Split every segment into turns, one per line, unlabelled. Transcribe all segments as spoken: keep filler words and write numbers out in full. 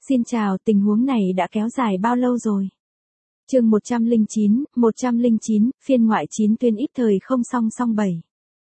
Xin chào, tình huống này đã kéo dài bao lâu rồi? Chương một trăm lẻ chín, một trăm lẻ chín, phiên ngoại chín tuyên ít thời không song song bảy.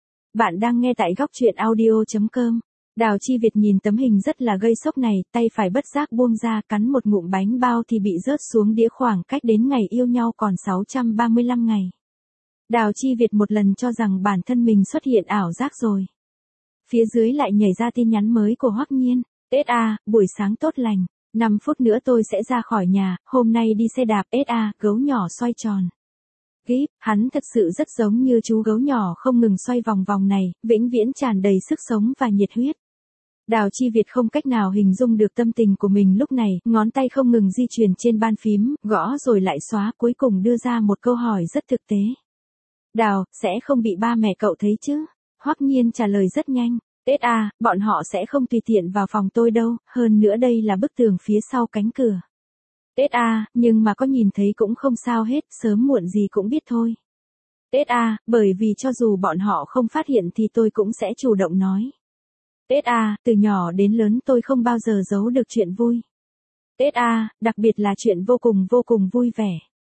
Bạn đang nghe tại góc truyện audio chấm com. Đào Chi Việt nhìn tấm hình rất là gây sốc này, tay phải bất giác buông ra cắn một ngụm bánh bao thì bị rớt xuống đĩa khoảng cách đến ngày yêu nhau còn sáu trăm ba mươi lăm ngày. Đào Chi Việt một lần cho rằng bản thân mình xuất hiện ảo giác rồi. Phía dưới lại nhảy ra tin nhắn mới của Hoắc Nhiên. ét a, buổi sáng tốt lành. năm phút nữa tôi sẽ ra khỏi nhà, hôm nay đi xe đạp ét a, gấu nhỏ xoay tròn. Kíp, hắn thật sự rất giống như chú gấu nhỏ không ngừng xoay vòng vòng này, vĩnh viễn tràn đầy sức sống và nhiệt huyết. Đào Chi Việt không cách nào hình dung được tâm tình của mình lúc này, ngón tay không ngừng di chuyển trên bàn phím, gõ rồi lại xóa, cuối cùng đưa ra một câu hỏi rất thực tế. Đào, sẽ không bị ba mẹ cậu thấy chứ? Hoắc Nhiên trả lời rất nhanh. ét a, bọn họ sẽ không tùy tiện vào phòng tôi đâu, hơn nữa đây là bức tường phía sau cánh cửa. ét a, nhưng mà có nhìn thấy cũng không sao hết, sớm muộn gì cũng biết thôi. ét a, bởi vì cho dù bọn họ không phát hiện thì tôi cũng sẽ chủ động nói. ét a, từ nhỏ đến lớn tôi không bao giờ giấu được chuyện vui. ét a, đặc biệt là chuyện vô cùng vô cùng vui vẻ.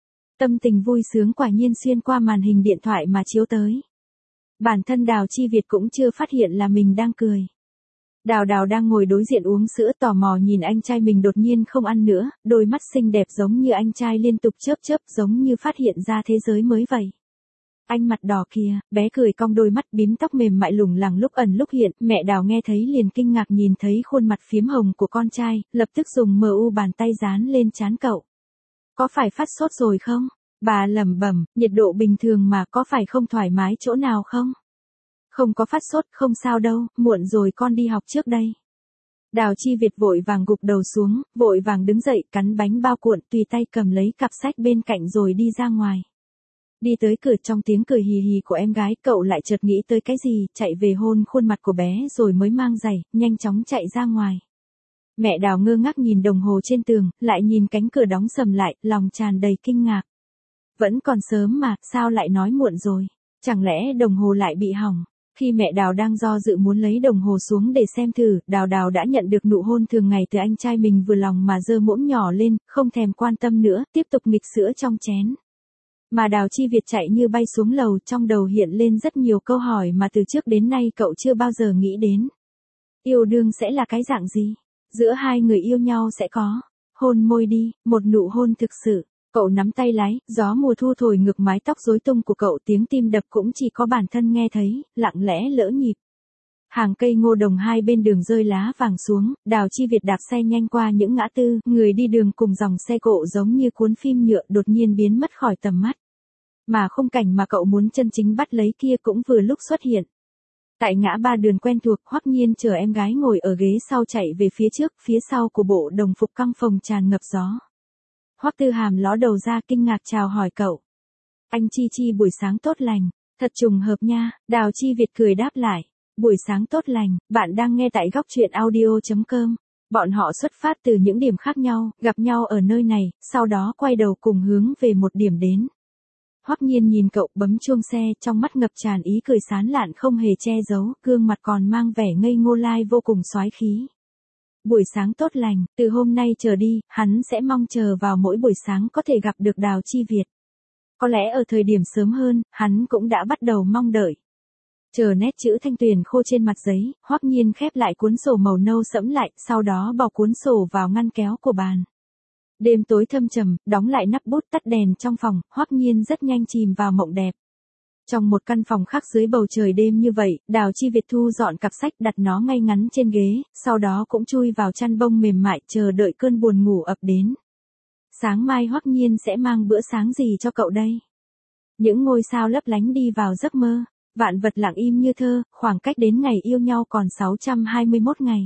Tâm tình vui sướng quả nhiên xuyên qua màn hình điện thoại mà chiếu tới. Bản thân Đào Chi Việt cũng chưa phát hiện là mình đang cười. Đào Đào đang ngồi đối diện uống sữa tò mò nhìn anh trai mình đột nhiên không ăn nữa, đôi mắt xinh đẹp giống như anh trai liên tục chớp chớp giống như phát hiện ra thế giới mới vậy. Anh mặt đỏ kìa, bé cười cong đôi mắt bím tóc mềm mại lủng lẳng lúc ẩn lúc hiện, mẹ Đào nghe thấy liền kinh ngạc nhìn thấy khuôn mặt phiếm hồng của con trai, lập tức dùng mờ u bàn tay dán lên trán cậu. Có phải phát sốt rồi không? Bà lẩm bẩm, nhiệt độ bình thường mà, có phải không thoải mái chỗ nào không? Không có phát sốt, không sao đâu, muộn rồi con đi học trước đây. Đào Chi Việt vội vàng gục đầu xuống, vội vàng đứng dậy, cắn bánh bao cuộn, tùy tay cầm lấy cặp sách bên cạnh rồi đi ra ngoài. Đi tới cửa, trong tiếng cười hì hì của em gái, cậu lại chợt nghĩ tới cái gì, chạy về hôn khuôn mặt của bé rồi mới mang giày, nhanh chóng chạy ra ngoài. Mẹ Đào ngơ ngác nhìn đồng hồ trên tường, lại nhìn cánh cửa đóng sầm lại, lòng tràn đầy kinh ngạc. Vẫn còn sớm mà, sao lại nói muộn rồi? Chẳng lẽ đồng hồ lại bị hỏng? Khi mẹ Đào đang do dự muốn lấy đồng hồ xuống để xem thử, Đào Đào đã nhận được nụ hôn thường ngày từ anh trai mình, vừa lòng mà giơ muỗng nhỏ lên, không thèm quan tâm nữa, tiếp tục nghịch sữa trong chén. Mà Đào Chi Việt chạy như bay xuống lầu, trong đầu hiện lên rất nhiều câu hỏi mà từ trước đến nay cậu chưa bao giờ nghĩ đến. Yêu đương sẽ là cái dạng gì? Giữa hai người yêu nhau sẽ có hôn môi đi, một nụ hôn thực sự. Cậu nắm tay lái, gió mùa thu thổi ngược mái tóc rối tung của cậu, tiếng tim đập cũng chỉ có bản thân nghe thấy, lặng lẽ lỡ nhịp. Hàng cây ngô đồng hai bên đường rơi lá vàng xuống, Đào Chi Việt đạp xe nhanh qua những ngã tư, người đi đường cùng dòng xe cộ giống như cuốn phim nhựa đột nhiên biến mất khỏi tầm mắt. Mà khung cảnh mà cậu muốn chân chính bắt lấy kia cũng vừa lúc xuất hiện. Tại ngã ba đường quen thuộc, Hoắc Nhiên chờ em gái ngồi ở ghế sau chạy về phía trước, phía sau của bộ đồng phục căng phồng tràn ngập gió. Hoắc Tư Hàm ló đầu ra kinh ngạc chào hỏi cậu. Anh Chi Chi buổi sáng tốt lành, thật trùng hợp nha, Đào Chi Việt cười đáp lại. Buổi sáng tốt lành, bạn đang nghe tại góc truyện audio chấm com. Bọn họ xuất phát từ những điểm khác nhau, gặp nhau ở nơi này, sau đó quay đầu cùng hướng về một điểm đến. Hoắc Nhiên nhìn cậu bấm chuông xe, trong mắt ngập tràn ý cười sán lạn không hề che giấu, gương mặt còn mang vẻ ngây ngô lai vô cùng soái khí. Buổi sáng tốt lành, từ hôm nay trở đi, hắn sẽ mong chờ vào mỗi buổi sáng có thể gặp được Đào Chi Việt. Có lẽ ở thời điểm sớm hơn, hắn cũng đã bắt đầu mong đợi. Chờ nét chữ thanh tuyền khô trên mặt giấy, Hoắc Nhiên khép lại cuốn sổ màu nâu sẫm lại, sau đó bỏ cuốn sổ vào ngăn kéo của bàn. Đêm tối thâm trầm, đóng lại nắp bút, tắt đèn trong phòng, Hoắc Nhiên rất nhanh chìm vào mộng đẹp. Trong một căn phòng khác dưới bầu trời đêm như vậy, Đào Chi Việt thu dọn cặp sách đặt nó ngay ngắn trên ghế, sau đó cũng chui vào chăn bông mềm mại chờ đợi cơn buồn ngủ ập đến. Sáng mai Hoắc Nhiên sẽ mang bữa sáng gì cho cậu đây? Những ngôi sao lấp lánh đi vào giấc mơ, vạn vật lặng im như thơ, khoảng cách đến ngày yêu nhau còn sáu trăm hai mươi mốt ngày.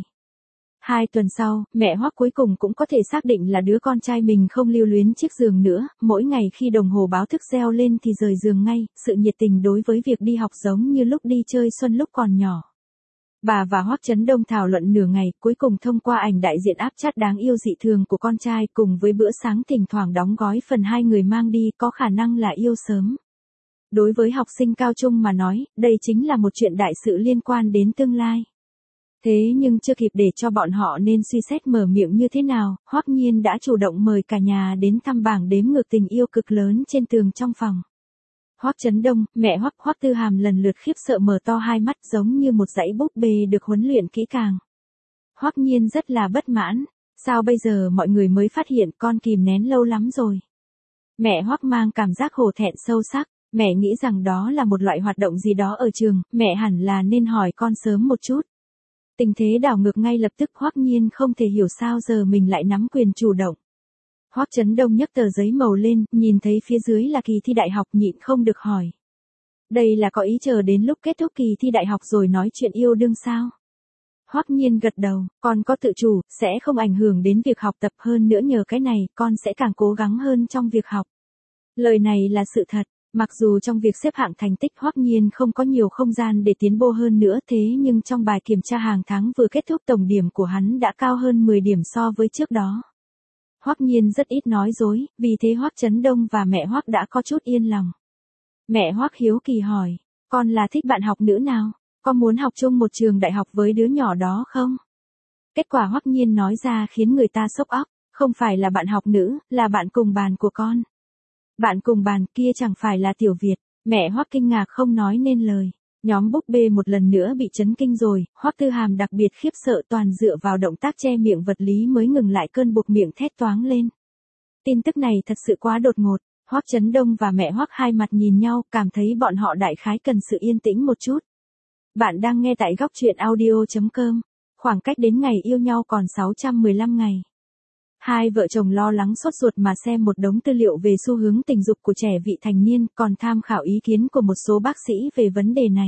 Hai tuần sau, mẹ Hoắc cuối cùng cũng có thể xác định là đứa con trai mình không lưu luyến chiếc giường nữa, mỗi ngày khi đồng hồ báo thức reo lên thì rời giường ngay, sự nhiệt tình đối với việc đi học giống như lúc đi chơi xuân lúc còn nhỏ. Bà và Hoắc Chấn Đông thảo luận nửa ngày, cuối cùng thông qua ảnh đại diện áp chat đáng yêu dị thường của con trai cùng với bữa sáng thỉnh thoảng đóng gói phần hai người mang đi, có khả năng là yêu sớm. Đối với học sinh cao trung mà nói, đây chính là một chuyện đại sự liên quan đến tương lai. Thế nhưng chưa kịp để cho bọn họ nên suy xét mở miệng như thế nào, Hoắc Nhiên đã chủ động mời cả nhà đến thăm bảng đếm ngược tình yêu cực lớn trên tường trong phòng. Hoắc Chấn Đông, mẹ Hoắc, Hoắc Tư Hàm lần lượt khiếp sợ mở to hai mắt giống như một dãy búp bê được huấn luyện kỹ càng. Hoắc Nhiên rất là bất mãn, sao bây giờ mọi người mới phát hiện con kìm nén lâu lắm rồi. Mẹ Hoắc mang cảm giác hổ thẹn sâu sắc, mẹ nghĩ rằng đó là một loại hoạt động gì đó ở trường, mẹ hẳn là nên hỏi con sớm một chút. Tình thế đảo ngược ngay lập tức, Hoắc Nhiên không thể hiểu sao giờ mình lại nắm quyền chủ động. Hoắc Chấn Đông nhấc tờ giấy màu lên, nhìn thấy phía dưới là kỳ thi đại học nhịn không được hỏi. Đây là có ý chờ đến lúc kết thúc kỳ thi đại học rồi nói chuyện yêu đương sao? Hoắc Nhiên gật đầu, con có tự chủ, sẽ không ảnh hưởng đến việc học tập, hơn nữa nhờ cái này, con sẽ càng cố gắng hơn trong việc học. Lời này là sự thật, mặc dù trong việc xếp hạng thành tích Hoắc Nhiên không có nhiều không gian để tiến bộ hơn nữa, thế nhưng trong bài kiểm tra hàng tháng vừa kết thúc tổng điểm của hắn đã cao hơn mười điểm so với trước đó. Hoắc Nhiên rất ít nói dối, vì thế Hoắc Chấn Đông và mẹ Hoắc đã có chút yên lòng. Mẹ Hoắc hiếu kỳ hỏi, con là thích bạn học nữ nào? Có muốn học chung một trường đại học với đứa nhỏ đó không? Kết quả Hoắc Nhiên nói ra khiến người ta sốc óc, không phải là bạn học nữ, là bạn cùng bàn của con. Bạn cùng bàn kia chẳng phải là Tiểu Việt, mẹ Hoắc kinh ngạc không nói nên lời. Nhóm búp bê một lần nữa bị chấn kinh rồi, Hoắc Tư Hàm đặc biệt khiếp sợ toàn dựa vào động tác che miệng vật lý mới ngừng lại cơn buộc miệng thét toáng lên. Tin tức này thật sự quá đột ngột, Hoắc Chấn Đông và mẹ Hoắc hai mặt nhìn nhau, cảm thấy bọn họ đại khái cần sự yên tĩnh một chút. Bạn đang nghe tại góc truyện audio chấm com, khoảng cách đến ngày yêu nhau còn sáu trăm mười lăm ngày. Hai vợ chồng lo lắng sốt ruột mà xem một đống tư liệu về xu hướng tình dục của trẻ vị thành niên, còn tham khảo ý kiến của một số bác sĩ về vấn đề này.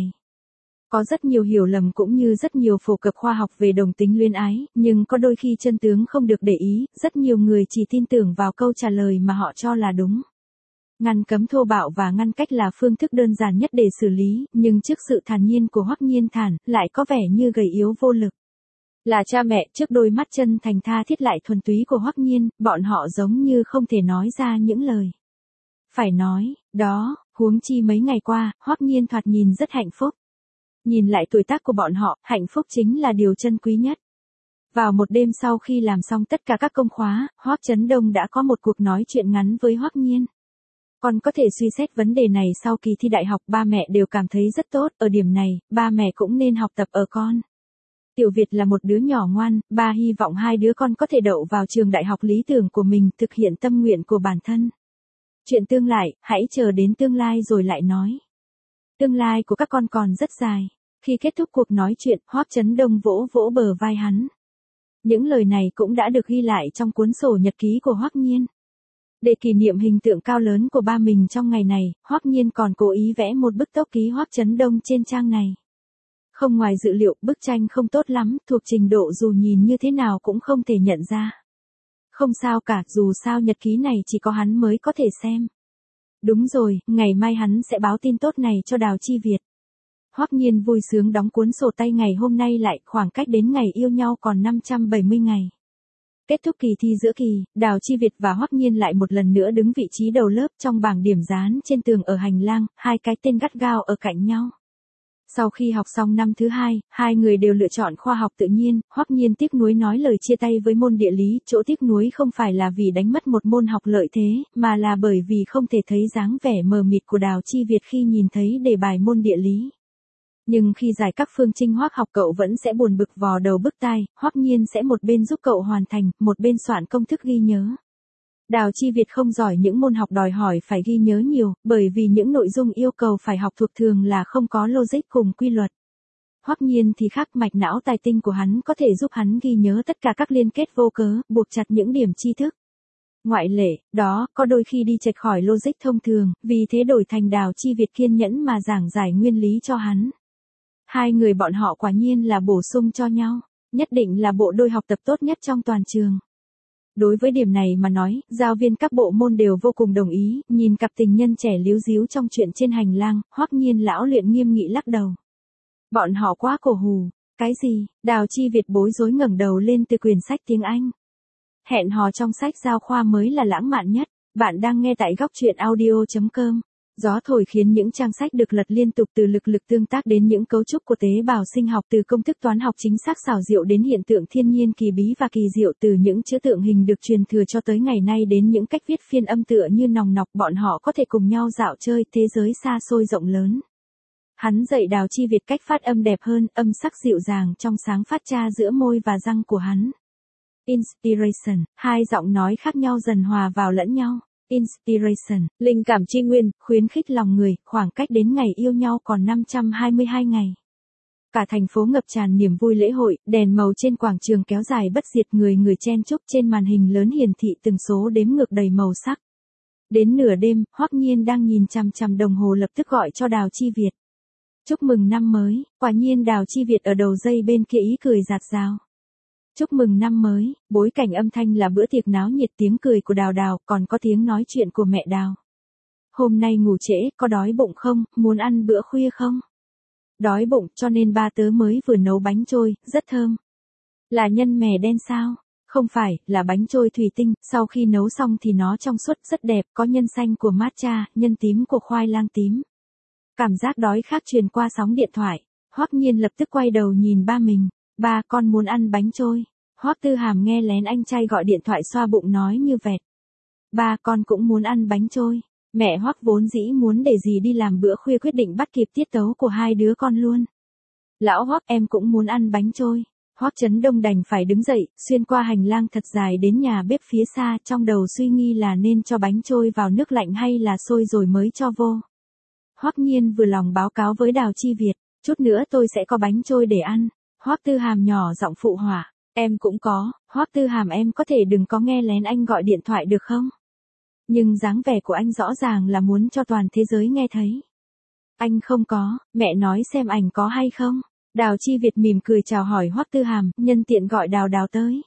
Có rất nhiều hiểu lầm cũng như rất nhiều phổ cập khoa học về đồng tính luyến ái, nhưng có đôi khi chân tướng không được để ý, rất nhiều người chỉ tin tưởng vào câu trả lời mà họ cho là đúng. Ngăn cấm thô bạo và ngăn cách là phương thức đơn giản nhất để xử lý, nhưng trước sự thản nhiên của Hoắc Nhiên Thản, lại có vẻ như gầy yếu vô lực. Là cha mẹ, trước đôi mắt chân thành tha thiết lại thuần túy của Hoắc Nhiên, bọn họ giống như không thể nói ra những lời phải nói, đó, huống chi mấy ngày qua, Hoắc Nhiên thoạt nhìn rất hạnh phúc. Nhìn lại tuổi tác của bọn họ, hạnh phúc chính là điều chân quý nhất. Vào một đêm sau khi làm xong tất cả các công khóa, Hoắc Chấn Đông đã có một cuộc nói chuyện ngắn với Hoắc Nhiên. Con có thể suy xét vấn đề này sau kỳ thi đại học, ba mẹ đều cảm thấy rất tốt, ở điểm này, ba mẹ cũng nên học tập ở con. Tiểu Việt là một đứa nhỏ ngoan, ba hy vọng hai đứa con có thể đậu vào trường đại học lý tưởng của mình, thực hiện tâm nguyện của bản thân. Chuyện tương lai, hãy chờ đến tương lai rồi lại nói. Tương lai của các con còn rất dài. Khi kết thúc cuộc nói chuyện, Hoắc Chấn Đông vỗ vỗ bờ vai hắn. Những lời này cũng đã được ghi lại trong cuốn sổ nhật ký của Hoắc Nhiên. Để kỷ niệm hình tượng cao lớn của ba mình trong ngày này, Hoắc Nhiên còn cố ý vẽ một bức tốc ký Hoắc Chấn Đông trên trang này. Không ngoài dự liệu, bức tranh không tốt lắm, thuộc trình độ dù nhìn như thế nào cũng không thể nhận ra. Không sao cả, dù sao nhật ký này chỉ có hắn mới có thể xem. Đúng rồi, ngày mai hắn sẽ báo tin tốt này cho Đào Chi Việt. Hoắc Nhiên vui sướng đóng cuốn sổ tay ngày hôm nay lại, khoảng cách đến ngày yêu nhau còn năm trăm bảy mươi ngày. Kết thúc kỳ thi giữa kỳ, Đào Chi Việt và Hoắc Nhiên lại một lần nữa đứng vị trí đầu lớp trong bảng điểm dán trên tường ở hành lang, hai cái tên gắt gao ở cạnh nhau. Sau khi học xong năm thứ hai, hai người đều lựa chọn khoa học tự nhiên, Hoắc Nhiên tiếc nuối nói lời chia tay với môn địa lý, chỗ tiếc nuối không phải là vì đánh mất một môn học lợi thế, mà là bởi vì không thể thấy dáng vẻ mờ mịt của Đào Chi Việt khi nhìn thấy đề bài môn địa lý. Nhưng khi giải các phương trinh Hoắc học cậu vẫn sẽ buồn bực vò đầu bứt tai, Hoắc Nhiên sẽ một bên giúp cậu hoàn thành, một bên soạn công thức ghi nhớ. Đào Chi Việt không giỏi những môn học đòi hỏi phải ghi nhớ nhiều, bởi vì những nội dung yêu cầu phải học thuộc thường là không có logic cùng quy luật. Hoắc Nhiên thì khác, mạch não tài tinh của hắn có thể giúp hắn ghi nhớ tất cả các liên kết vô cớ, buộc chặt những điểm tri thức. Ngoại lệ, đó, có đôi khi đi chệch khỏi logic thông thường, vì thế đổi thành Đào Chi Việt kiên nhẫn mà giảng giải nguyên lý cho hắn. Hai người bọn họ quả nhiên là bổ sung cho nhau, nhất định là bộ đôi học tập tốt nhất trong toàn trường. Đối với điểm này mà nói, giáo viên các bộ môn đều vô cùng đồng ý, nhìn cặp tình nhân trẻ líu díu trong chuyện trên hành lang, Hoắc Nhiên lão luyện nghiêm nghị lắc đầu. Bọn họ quá cổ hù, cái gì? Đào Chi Việt bối rối ngẩng đầu lên từ quyển sách tiếng Anh. Hẹn hò trong sách giáo khoa mới là lãng mạn nhất, bạn đang nghe tại góc truyện audio chấm com. Gió thổi khiến những trang sách được lật liên tục, từ lực lực tương tác đến những cấu trúc của tế bào sinh học, từ công thức toán học chính xác xảo diệu đến hiện tượng thiên nhiên kỳ bí và kỳ diệu, từ những chữ tượng hình được truyền thừa cho tới ngày nay đến những cách viết phiên âm tựa như nòng nọc, bọn họ có thể cùng nhau dạo chơi thế giới xa xôi rộng lớn. Hắn dạy Đào Chi Việt cách phát âm đẹp hơn, âm sắc dịu dàng trong sáng phát ra giữa môi và răng của hắn. Inspiration, hai giọng nói khác nhau dần hòa vào lẫn nhau. Inspiration, linh cảm tri nguyên, khuyến khích lòng người, khoảng cách đến ngày yêu nhau còn năm trăm hai mươi hai ngày. Cả thành phố ngập tràn niềm vui lễ hội, đèn màu trên quảng trường kéo dài bất diệt, người người chen chúc, trên màn hình lớn hiển thị từng số đếm ngược đầy màu sắc. Đến nửa đêm, Hoắc Nhiên đang nhìn chằm chằm đồng hồ lập tức gọi cho Đào Chi Việt. Chúc mừng năm mới, quả nhiên Đào Chi Việt ở đầu dây bên kia ý cười rạt rào. Chúc mừng năm mới, bối cảnh âm thanh là bữa tiệc náo nhiệt, tiếng cười của Đào Đào, còn có tiếng nói chuyện của mẹ Đào. Hôm nay ngủ trễ, có đói bụng không, muốn ăn bữa khuya không? Đói bụng, cho nên ba tớ mới vừa nấu bánh trôi, rất thơm. Là nhân mè đen sao? Không phải, là bánh trôi thủy tinh, sau khi nấu xong thì nó trong suốt rất đẹp, có nhân xanh của matcha, nhân tím của khoai lang tím. Cảm giác đói khác truyền qua sóng điện thoại, Hoắc Nhiên lập tức quay đầu nhìn ba mình. Ba, con muốn ăn bánh trôi. Hoắc Tư Hàm nghe lén anh trai gọi điện thoại xoa bụng nói như vẹt. Ba, con cũng muốn ăn bánh trôi. Mẹ Hoắc vốn dĩ muốn để gì đi làm bữa khuya, quyết định bắt kịp tiết tấu của hai đứa con luôn. Lão Hoắc, em cũng muốn ăn bánh trôi. Hoắc Chấn Đông đành phải đứng dậy, xuyên qua hành lang thật dài đến nhà bếp phía xa, trong đầu suy nghi là nên cho bánh trôi vào nước lạnh hay là sôi rồi mới cho vô. Hoắc Nhiên vừa lòng báo cáo với Đào Chi Việt, chút nữa tôi sẽ có bánh trôi để ăn. Hoắc Tư Hàm nhỏ giọng phụ họa, em cũng có. Hoắc Tư Hàm, em có thể đừng có nghe lén anh gọi điện thoại được không? Nhưng dáng vẻ của anh rõ ràng là muốn cho toàn thế giới nghe thấy. Anh không có, mẹ nói xem ảnh có hay không? Đào Chi Việt mỉm cười chào hỏi Hoắc Tư Hàm, nhân tiện gọi Đào Đào tới.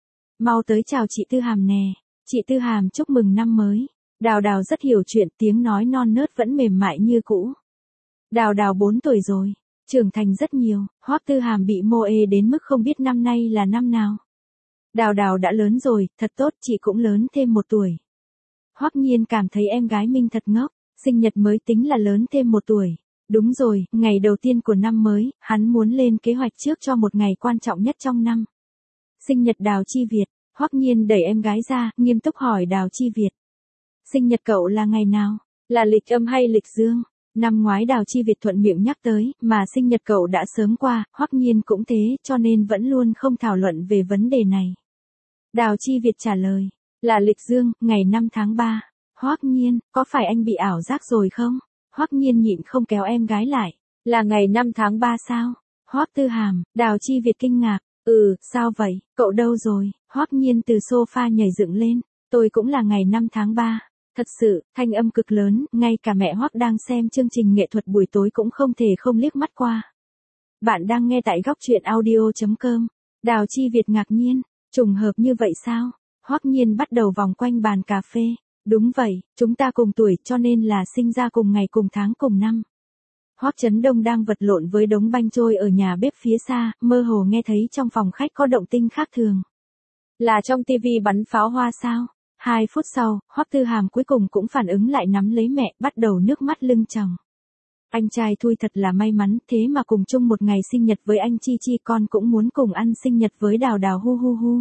Mau tới chào chị Tư Hàm nè. Chị Tư Hàm chúc mừng năm mới. Đào Đào rất hiểu chuyện, tiếng nói non nớt vẫn mềm mại như cũ. Đào Đào bốn tuổi rồi, trưởng thành rất nhiều. Hoắc Tư Hàm bị mô ê đến mức không biết năm nay là năm nào. Đào Đào đã lớn rồi, thật tốt, chị cũng lớn thêm một tuổi. Hoắc Nhiên cảm thấy em gái mình thật ngốc, sinh nhật mới tính là lớn thêm một tuổi. Đúng rồi, ngày đầu tiên của năm mới, hắn muốn lên kế hoạch trước cho một ngày quan trọng nhất trong năm. Sinh nhật Đào Chi Việt. Hoắc Nhiên đẩy em gái ra, nghiêm túc hỏi Đào Chi Việt. Sinh nhật cậu là ngày nào? Là lịch âm hay lịch dương? Năm ngoái Đào Chi Việt thuận miệng nhắc tới, mà sinh nhật cậu đã sớm qua, Hoắc Nhiên cũng thế, cho nên vẫn luôn không thảo luận về vấn đề này. Đào Chi Việt trả lời, là lịch dương, ngày năm tháng ba. Hoắc Nhiên, có phải anh bị ảo giác rồi không? Hoắc Nhiên nhịn không kéo em gái lại, là ngày năm tháng ba sao? Hoắc Tư Hàm, Đào Chi Việt kinh ngạc, ừ, sao vậy, cậu đâu rồi? Hoắc Nhiên từ sofa nhảy dựng lên, tôi cũng là ngày năm tháng ba. Thật sự, thanh âm cực lớn, ngay cả mẹ Hoắc đang xem chương trình nghệ thuật buổi tối cũng không thể không liếc mắt qua. Bạn đang nghe tại góc truyện audio chấm com. Đào Chi Việt ngạc nhiên, trùng hợp như vậy sao? Hoắc Nhiên bắt đầu vòng quanh bàn cà phê. Đúng vậy, chúng ta cùng tuổi cho nên là sinh ra cùng ngày cùng tháng cùng năm. Hoắc Chấn Đông đang vật lộn với đống bánh trôi ở nhà bếp phía xa, mơ hồ nghe thấy trong phòng khách có động tĩnh khác thường. Là trong tivi bắn pháo hoa sao? Hai phút sau, Hoắc Tư Hàm cuối cùng cũng phản ứng lại, nắm lấy mẹ, bắt đầu nước mắt lưng tròng. Anh trai Thui thật là may mắn, thế mà cùng chung một ngày sinh nhật với anh Chi Chi, con cũng muốn cùng ăn sinh nhật với Đào Đào hu hu hu.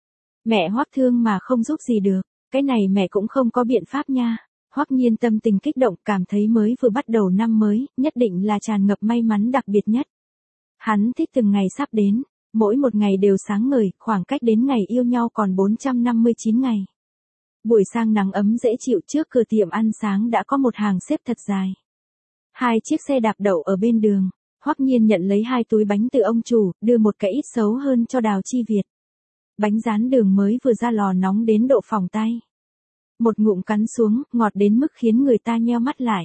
Mẹ Hoắc thương mà không giúp gì được, cái này mẹ cũng không có biện pháp nha. Hoắc Nhiên tâm tình kích động, cảm thấy mới vừa bắt đầu năm mới, nhất định là tràn ngập may mắn đặc biệt nhất. Hắn thích từng ngày sắp đến, mỗi một ngày đều sáng ngời, khoảng cách đến ngày yêu nhau còn bốn trăm năm mươi chín ngày. Buổi sáng nắng ấm dễ chịu, trước cửa tiệm ăn sáng đã có một hàng xếp thật dài. Hai chiếc xe đạp đậu ở bên đường, Hoắc Nhiên nhận lấy hai túi bánh từ ông chủ, đưa một cái ít xấu hơn cho Đào Chi Việt. Bánh rán đường mới vừa ra lò nóng đến độ phỏng tay. Một ngụm cắn xuống, ngọt đến mức khiến người ta nheo mắt lại.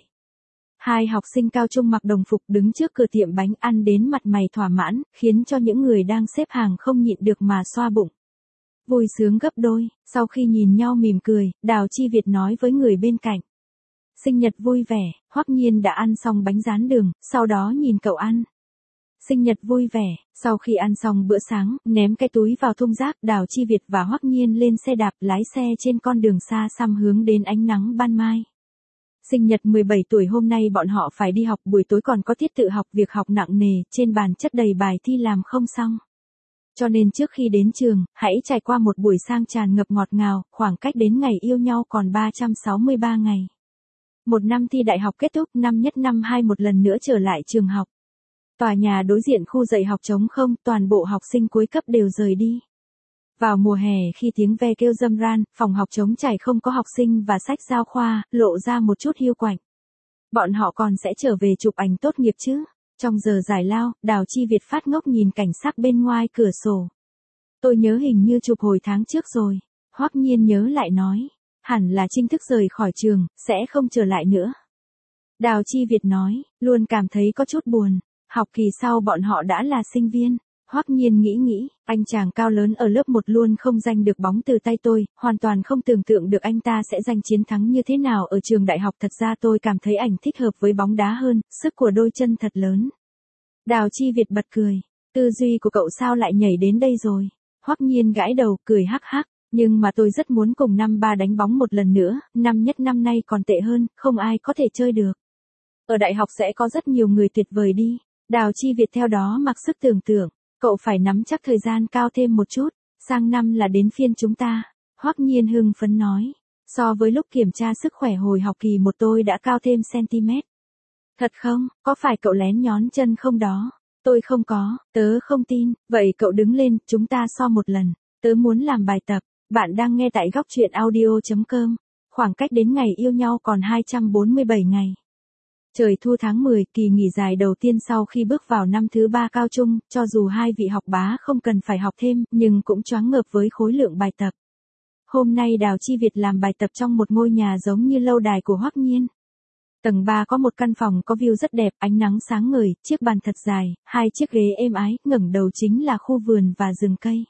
Hai học sinh cao trung mặc đồng phục đứng trước cửa tiệm bánh ăn đến mặt mày thỏa mãn, khiến cho những người đang xếp hàng không nhịn được mà xoa bụng. Vui sướng gấp đôi, sau khi nhìn nhau mỉm cười, Đào Chi Việt nói với người bên cạnh. Sinh nhật vui vẻ. Hoắc Nhiên đã ăn xong bánh rán đường, sau đó nhìn cậu ăn. Sinh nhật vui vẻ. Sau khi ăn xong bữa sáng, ném cái túi vào thùng rác, Đào Chi Việt và Hoắc Nhiên lên xe đạp lái xe trên con đường xa xăm hướng đến ánh nắng ban mai. Sinh nhật mười bảy tuổi hôm nay bọn họ phải đi học, buổi tối còn có tiết tự học, việc học nặng nề, trên bàn chất đầy bài thi làm không xong. Cho nên trước khi đến trường, hãy trải qua một buổi sang tràn ngập ngọt ngào, khoảng cách đến ngày yêu nhau còn ba trăm sáu mươi ba ngày. Một năm thi đại học kết thúc, năm nhất năm hai một lần nữa trở lại trường học. Tòa nhà đối diện khu dạy học trống không, toàn bộ học sinh cuối cấp đều rời đi. Vào mùa hè khi tiếng ve kêu râm ran, phòng học trống trải không có học sinh và sách giáo khoa, lộ ra một chút hiu quạnh. Bọn họ còn sẽ trở về chụp ảnh tốt nghiệp chứ? Trong giờ giải lao, Đào Chi Việt phát ngốc nhìn cảnh sắc bên ngoài cửa sổ. Tôi nhớ hình như chụp hồi tháng trước rồi. Hoắc Nhiên nhớ lại nói. Hẳn là chính thức rời khỏi trường, sẽ không trở lại nữa. Đào Chi Việt nói, luôn cảm thấy có chút buồn. Học kỳ sau bọn họ đã là sinh viên. Hoắc Nhiên nghĩ nghĩ, anh chàng cao lớn ở lớp một luôn không giành được bóng từ tay tôi, hoàn toàn không tưởng tượng được anh ta sẽ giành chiến thắng như thế nào ở trường đại học. Thật ra tôi cảm thấy ảnh thích hợp với bóng đá hơn, sức của đôi chân thật lớn. Đào Chi Việt bật cười, tư duy của cậu sao lại nhảy đến đây rồi? Hoắc Nhiên gãi đầu, cười hắc hắc, nhưng mà tôi rất muốn cùng năm ba đánh bóng một lần nữa, năm nhất năm nay còn tệ hơn, không ai có thể chơi được. Ở đại học sẽ có rất nhiều người tuyệt vời đi. Đào Chi Việt theo đó mặc sức tưởng tượng. Cậu phải nắm chắc thời gian cao thêm một chút, sang năm là đến phiên chúng ta. Hoắc Nhiên hưng phấn nói, so với lúc kiểm tra sức khỏe hồi học kỳ một tôi đã cao thêm cm. Thật không, có phải cậu lén nhón chân không đó? Tôi không có, tớ không tin, vậy cậu đứng lên, chúng ta so một lần, tớ muốn làm bài tập. Bạn đang nghe tại góc truyện audio chấm com, khoảng cách đến ngày yêu nhau còn hai trăm bốn mươi bảy ngày. Trời thu tháng mười, kỳ nghỉ dài đầu tiên sau khi bước vào năm thứ ba cao trung, cho dù hai vị học bá không cần phải học thêm, nhưng cũng choáng ngợp với khối lượng bài tập. Hôm nay Đào Chi Việt làm bài tập trong một ngôi nhà giống như lâu đài của Hoắc Nhiên. Tầng ba có một căn phòng có view rất đẹp, ánh nắng sáng ngời, chiếc bàn thật dài, hai chiếc ghế êm ái, ngẩng đầu chính là khu vườn và rừng cây.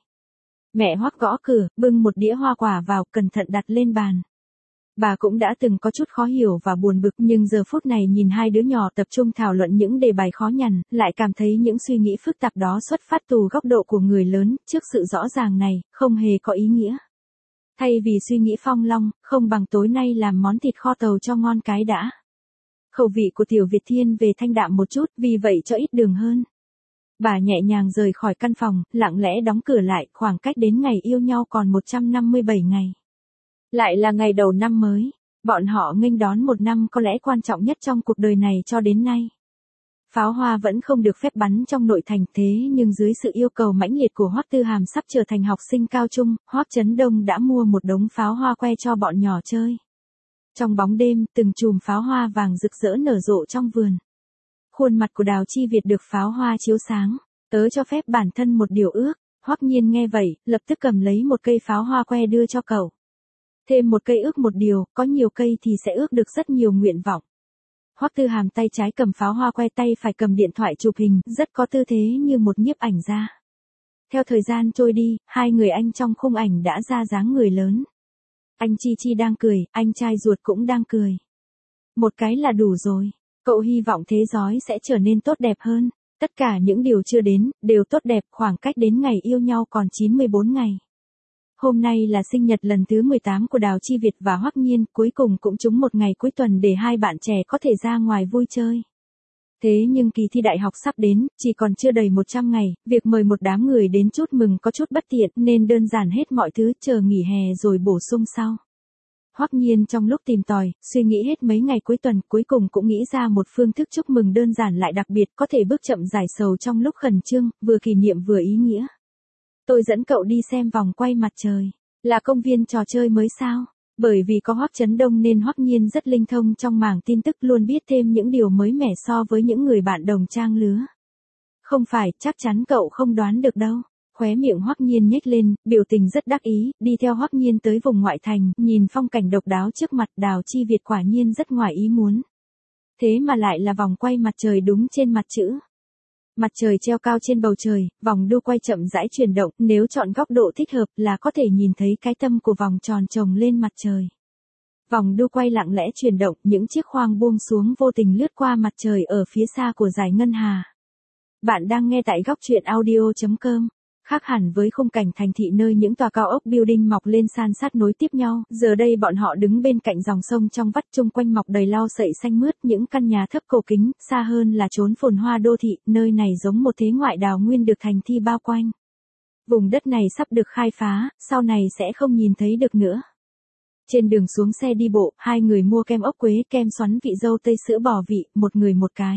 Mẹ Hoắc gõ cửa, bưng một đĩa hoa quả vào, cẩn thận đặt lên bàn. Bà cũng đã từng có chút khó hiểu và buồn bực, nhưng giờ phút này nhìn hai đứa nhỏ tập trung thảo luận những đề bài khó nhằn, lại cảm thấy những suy nghĩ phức tạp đó xuất phát từ góc độ của người lớn, trước sự rõ ràng này, không hề có ý nghĩa. Thay vì suy nghĩ phong long, không bằng tối nay làm món thịt kho tàu cho ngon cái đã. Khẩu vị của Tiểu Việt thiên về thanh đạm một chút, vì vậy cho ít đường hơn. Bà nhẹ nhàng rời khỏi căn phòng, lặng lẽ đóng cửa lại, khoảng cách đến ngày yêu nhau còn một trăm năm mươi bảy ngày. Lại là ngày đầu năm mới, bọn họ nghênh đón một năm có lẽ quan trọng nhất trong cuộc đời này cho đến nay. Pháo hoa vẫn không được phép bắn trong nội thành, thế nhưng dưới sự yêu cầu mãnh liệt của Hoắc Tư Hàm sắp trở thành học sinh cao trung, Hoắc Chấn Đông đã mua một đống pháo hoa que cho bọn nhỏ chơi. Trong bóng đêm, từng chùm pháo hoa vàng rực rỡ nở rộ trong vườn. Khuôn mặt của Đào Chi Việt được pháo hoa chiếu sáng, tớ cho phép bản thân một điều ước. Hoắc Nhiên nghe vậy, lập tức cầm lấy một cây pháo hoa que đưa cho cậu. Thêm một cây ước một điều, có nhiều cây thì sẽ ước được rất nhiều nguyện vọng. Hoắc Tư Hàm tay trái cầm pháo hoa que, tay phải cầm điện thoại chụp hình, rất có tư thế như một nhiếp ảnh gia. Theo thời gian trôi đi, hai người anh trong khung ảnh đã ra dáng người lớn. Anh Chi Chi đang cười, anh trai ruột cũng đang cười. Một cái là đủ rồi. Cậu hy vọng thế giới sẽ trở nên tốt đẹp hơn. Tất cả những điều chưa đến, đều tốt đẹp, khoảng cách đến ngày yêu nhau còn chín mươi bốn ngày. Hôm nay là sinh nhật lần thứ mười tám của Đào Chi Việt và Hoắc Nhiên, cuối cùng cũng trúng một ngày cuối tuần để hai bạn trẻ có thể ra ngoài vui chơi. Thế nhưng kỳ thi đại học sắp đến, chỉ còn chưa đầy một trăm ngày, việc mời một đám người đến chúc mừng có chút bất tiện nên đơn giản hết mọi thứ, chờ nghỉ hè rồi bổ sung sau. Hoắc Nhiên trong lúc tìm tòi, suy nghĩ hết mấy ngày cuối tuần, cuối cùng cũng nghĩ ra một phương thức chúc mừng đơn giản lại đặc biệt, có thể bước chậm giải sầu trong lúc khẩn trương, vừa kỷ niệm vừa ý nghĩa. Tôi dẫn cậu đi xem vòng quay mặt trời. Là công viên trò chơi mới sao? Bởi vì có Hoắc Chấn Đông nên Hoắc Nhiên rất linh thông trong mảng tin tức, luôn biết thêm những điều mới mẻ so với những người bạn đồng trang lứa. Không phải, chắc chắn cậu không đoán được đâu. Khóe miệng Hoắc Nhiên nhếch lên, biểu tình rất đắc ý, đi theo Hoắc Nhiên tới vùng ngoại thành, nhìn phong cảnh độc đáo trước mặt. Đào Chi Việt quả nhiên rất ngoài ý muốn. Thế mà lại là vòng quay mặt trời đúng trên mặt chữ. Mặt trời treo cao trên bầu trời, vòng đu quay chậm rãi chuyển động, nếu chọn góc độ thích hợp là có thể nhìn thấy cái tâm của vòng tròn chồng lên mặt trời. Vòng đu quay lặng lẽ chuyển động, những chiếc khoang buông xuống vô tình lướt qua mặt trời ở phía xa của dải ngân hà. Bạn đang nghe tại góc truyện audio chấm com. Khác hẳn với khung cảnh thành thị nơi những tòa cao ốc building mọc lên san sát nối tiếp nhau, giờ đây bọn họ đứng bên cạnh dòng sông trong vắt, chung quanh mọc đầy lau sậy xanh mướt, những căn nhà thấp cổ kính, xa hơn là chốn phồn hoa đô thị, nơi này giống một thế ngoại đào nguyên được thành thị bao quanh. Vùng đất này sắp được khai phá, sau này sẽ không nhìn thấy được nữa. Trên đường xuống xe đi bộ, hai người mua kem ốc quế, kem xoắn vị dâu tây, sữa bò vị, một người một cái.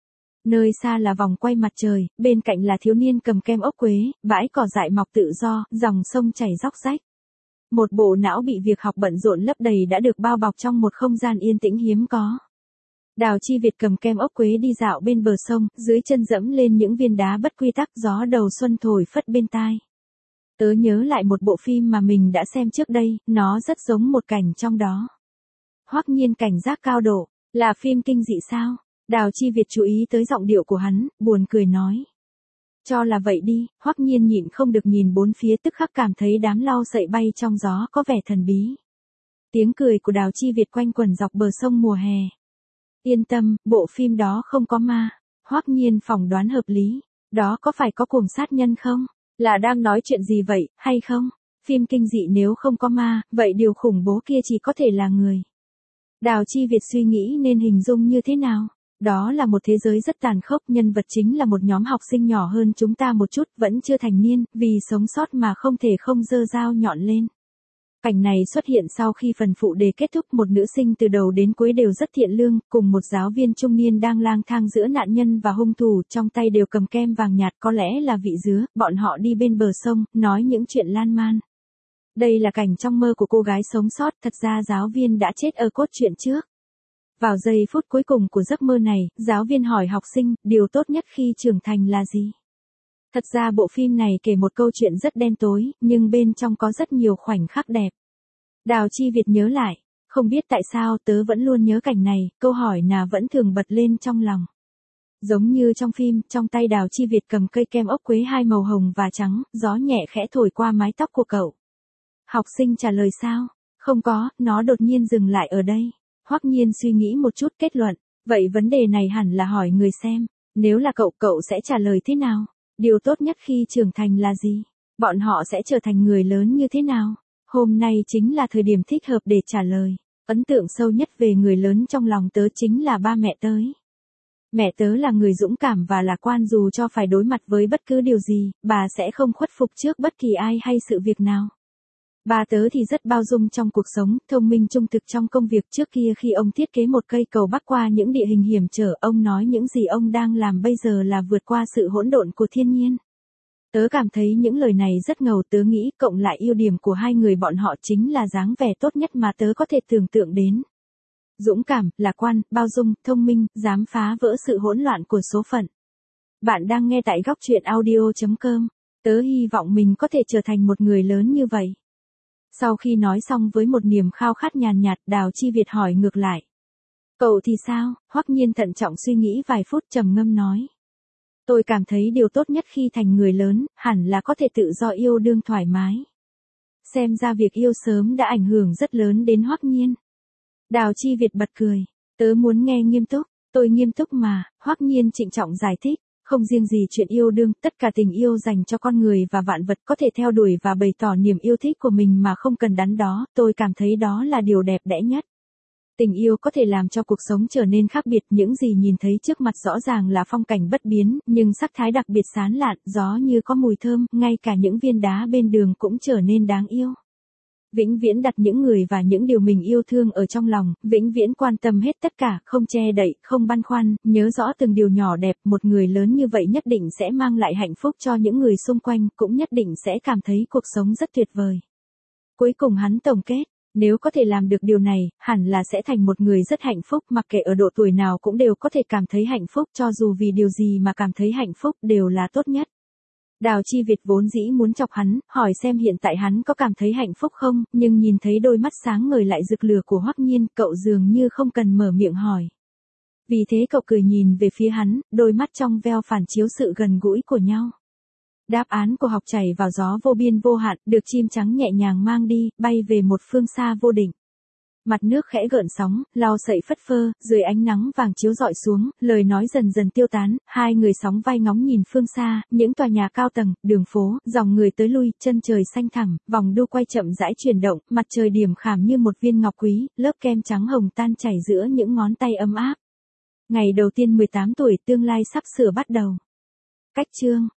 Nơi xa là vòng quay mặt trời, bên cạnh là thiếu niên cầm kem ốc quế, bãi cỏ dại mọc tự do, dòng sông chảy róc rách. Một bộ não bị việc học bận rộn lấp đầy đã được bao bọc trong một không gian yên tĩnh hiếm có. Đào Chi Việt cầm kem ốc quế đi dạo bên bờ sông, dưới chân dẫm lên những viên đá bất quy tắc, gió đầu xuân thổi phất bên tai. Tớ nhớ lại một bộ phim mà mình đã xem trước đây, nó rất giống một cảnh trong đó. Hoắc Nhiên cảnh giác cao độ, là phim kinh dị sao? Đào Chi Việt chú ý tới giọng điệu của hắn, buồn cười nói. Cho là vậy đi, Hoắc Nhiên nhịn không được nhìn bốn phía, tức khắc cảm thấy đám lau sậy bay trong gió có vẻ thần bí. Tiếng cười của Đào Chi Việt quanh quẩn dọc bờ sông mùa hè. Yên tâm, bộ phim đó không có ma. Hoắc Nhiên phỏng đoán hợp lý. Đó có phải có cuồng sát nhân không? Là đang nói chuyện gì vậy, hay không? Phim kinh dị nếu không có ma, vậy điều khủng bố kia chỉ có thể là người. Đào Chi Việt suy nghĩ nên hình dung như thế nào? Đó là một thế giới rất tàn khốc, nhân vật chính là một nhóm học sinh nhỏ hơn chúng ta một chút, vẫn chưa thành niên, vì sống sót mà không thể không giơ dao nhọn lên. Cảnh này xuất hiện sau khi phần phụ đề kết thúc, một nữ sinh từ đầu đến cuối đều rất thiện lương, cùng một giáo viên trung niên đang lang thang giữa nạn nhân và hung thủ, trong tay đều cầm kem vàng nhạt, có lẽ là vị dứa, bọn họ đi bên bờ sông, nói những chuyện lan man. Đây là cảnh trong mơ của cô gái sống sót, thật ra giáo viên đã chết ở cốt truyện trước. Vào giây phút cuối cùng của giấc mơ này, giáo viên hỏi học sinh, điều tốt nhất khi trưởng thành là gì? Thật ra bộ phim này kể một câu chuyện rất đen tối, nhưng bên trong có rất nhiều khoảnh khắc đẹp. Đào Chi Việt nhớ lại, không biết tại sao tớ vẫn luôn nhớ cảnh này, câu hỏi nào vẫn thường bật lên trong lòng. Giống như trong phim, trong tay Đào Chi Việt cầm cây kem ốc quế hai màu hồng và trắng, gió nhẹ khẽ thổi qua mái tóc của cậu. Học sinh trả lời sao? Không có, nó đột nhiên dừng lại ở đây. Hoắc Nhiên suy nghĩ một chút, kết luận, vậy vấn đề này hẳn là hỏi người xem, nếu là cậu, cậu sẽ trả lời thế nào? Điều tốt nhất khi trưởng thành là gì? Bọn họ sẽ trở thành người lớn như thế nào? Hôm nay chính là thời điểm thích hợp để trả lời. Ấn tượng sâu nhất về người lớn trong lòng tớ chính là ba mẹ tớ. Mẹ tớ là người dũng cảm và lạc quan, dù cho phải đối mặt với bất cứ điều gì, bà sẽ không khuất phục trước bất kỳ ai hay sự việc nào. Ba tớ thì rất bao dung trong cuộc sống, thông minh trung thực trong công việc. Trước kia khi ông thiết kế một cây cầu bắc qua những địa hình hiểm trở, ông nói những gì ông đang làm bây giờ là vượt qua sự hỗn độn của thiên nhiên. Tớ cảm thấy những lời này rất ngầu, tớ nghĩ cộng lại ưu điểm của hai người bọn họ chính là dáng vẻ tốt nhất mà tớ có thể tưởng tượng đến. Dũng cảm, lạc quan, bao dung, thông minh, dám phá vỡ sự hỗn loạn của số phận. Bạn đang nghe tại góc truyện audio chấm com. Tớ hy vọng mình có thể trở thành một người lớn như vậy. Sau khi nói xong với một niềm khao khát nhàn nhạt, Đào Chi Việt hỏi ngược lại. Cậu thì sao? Hoắc Nhiên thận trọng suy nghĩ vài phút, trầm ngâm nói. Tôi cảm thấy điều tốt nhất khi thành người lớn, hẳn là có thể tự do yêu đương thoải mái. Xem ra việc yêu sớm đã ảnh hưởng rất lớn đến Hoắc Nhiên. Đào Chi Việt bật cười. Tớ muốn nghe nghiêm túc. Tôi nghiêm túc mà, Hoắc Nhiên trịnh trọng giải thích. Không riêng gì chuyện yêu đương, tất cả tình yêu dành cho con người và vạn vật, có thể theo đuổi và bày tỏ niềm yêu thích của mình mà không cần đắn đo, tôi cảm thấy đó là điều đẹp đẽ nhất. Tình yêu có thể làm cho cuộc sống trở nên khác biệt, những gì nhìn thấy trước mặt rõ ràng là phong cảnh bất biến, nhưng sắc thái đặc biệt sán lạn, gió như có mùi thơm, ngay cả những viên đá bên đường cũng trở nên đáng yêu. Vĩnh viễn đặt những người và những điều mình yêu thương ở trong lòng, vĩnh viễn quan tâm hết tất cả, không che đậy, không băn khoăn, nhớ rõ từng điều nhỏ đẹp. Một người lớn như vậy nhất định sẽ mang lại hạnh phúc cho những người xung quanh, cũng nhất định sẽ cảm thấy cuộc sống rất tuyệt vời. Cuối cùng hắn tổng kết, nếu có thể làm được điều này, hẳn là sẽ thành một người rất hạnh phúc, mặc kệ ở độ tuổi nào cũng đều có thể cảm thấy hạnh phúc, cho dù vì điều gì mà cảm thấy hạnh phúc đều là tốt nhất. Đào Chi Việt vốn dĩ muốn chọc hắn, hỏi xem hiện tại hắn có cảm thấy hạnh phúc không, nhưng nhìn thấy đôi mắt sáng ngời lại rực lửa của Hoắc Nhiên, cậu dường như không cần mở miệng hỏi. Vì thế cậu cười nhìn về phía hắn, đôi mắt trong veo phản chiếu sự gần gũi của nhau. Đáp án của học chảy vào gió vô biên vô hạn, được chim trắng nhẹ nhàng mang đi, bay về một phương xa vô định. mặt nước khẽ gợn sóng, lau sậy phất phơ, dưới ánh nắng vàng chiếu rọi xuống, lời nói dần dần tiêu tán, hai người sóng vai ngóng nhìn phương xa, những tòa nhà cao tầng, đường phố, dòng người tới lui, chân trời xanh thẳm, vòng đu quay chậm rãi chuyển động, mặt trời điểm khảm như một viên ngọc quý, lớp kem trắng hồng tan chảy giữa những ngón tay ấm áp. Ngày đầu tiên mười tám tuổi, tương lai sắp sửa bắt đầu. Cách chương